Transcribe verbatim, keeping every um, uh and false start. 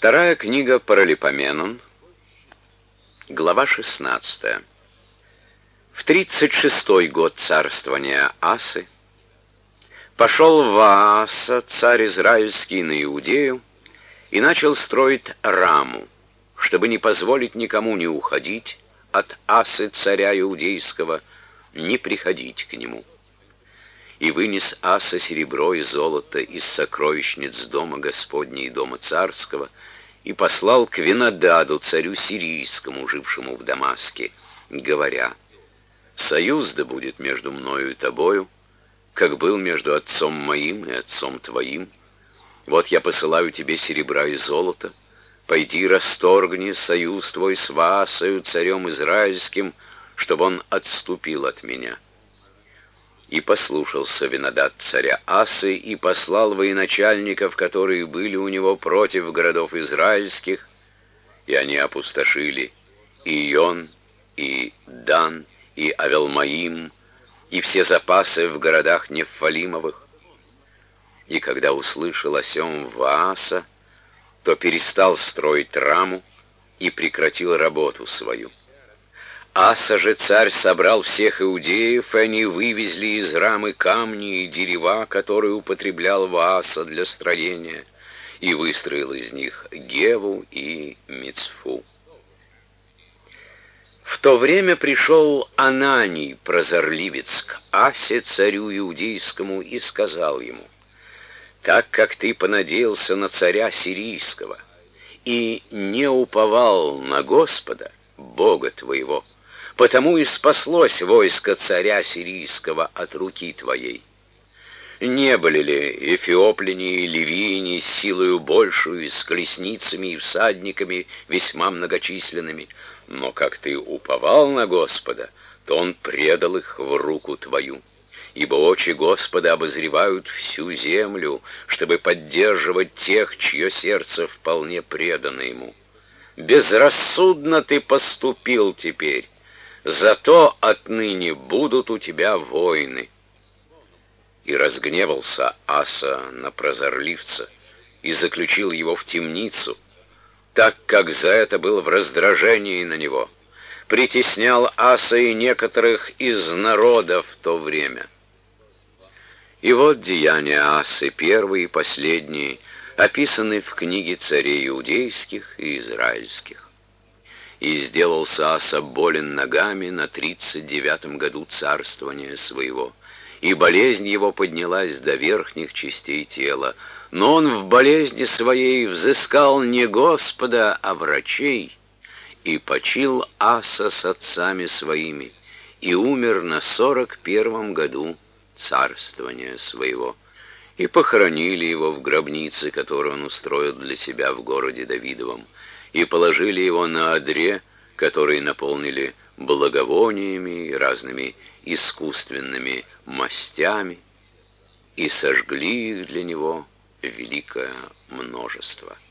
Вторая книга Паралипоменон, глава шестнадцатая. В тридцать шестой год царствования Асы пошел Вааса, царь израильский, на Иудею и начал строить Раму, чтобы не позволить никому ни уходить от Асы, царя иудейского, ни приходить к нему. И вынес Аса серебро и золото из сокровищниц дома Господня и дома царского, и послал к Винодаду, царю сирийскому, жившему в Дамаске, говоря: «Союз да будет между мною и тобою, как был между отцом моим и отцом твоим. Вот я посылаю тебе серебра и золото. Пойди расторгни союз твой с Ваасою, царем израильским, чтобы он отступил от меня». И послушался Винодад царя Асы, и послал военачальников, которые были у него против городов израильских, и они опустошили и Ион, и Дан, и Авелмаим, и все запасы в городах Нефалимовых. И когда услышал о сем Вааса, то перестал строить Раму и прекратил работу свою. Аса же царь собрал всех иудеев, и они вывезли из Рамы камни и дерева, которые употреблял Вааса для строения, и выстроил из них Геву и Мицфу. В то время пришел Ананий, прозорливец, к Асе, царю иудейскому, и сказал ему: «Так как ты понадеялся на царя сирийского и не уповал на Господа, Бога твоего, потому и спаслось войско царя сирийского от руки твоей. Не были ли эфиопляне и ливийни с силою большую, с колесницами и всадниками весьма многочисленными? Но как ты уповал на Господа, то Он предал их в руку твою. Ибо очи Господа обозревают всю землю, чтобы поддерживать тех, чье сердце вполне предано Ему. Безрассудно ты поступил теперь, зато отныне будут у тебя войны». И разгневался Аса на прозорливца и заключил его в темницу, так как за это был в раздражении на него. Притеснял Аса и некоторых из народа в то время. И вот деяния Асы, первые и последние, описаны в книге царей иудейских и израильских. И сделался Аса болен ногами на тридцать девятом году царствования своего, и болезнь его поднялась до верхних частей тела, но он в болезни своей взыскал не Господа, а врачей, и почил Аса с отцами своими, и умер на сорок первом году царствования своего, и похоронили его в гробнице, которую он устроил для себя в городе Давидовом, и положили его на одре, который наполнили благовониями и разными искусственными мастями, и сожгли их для него великое множество.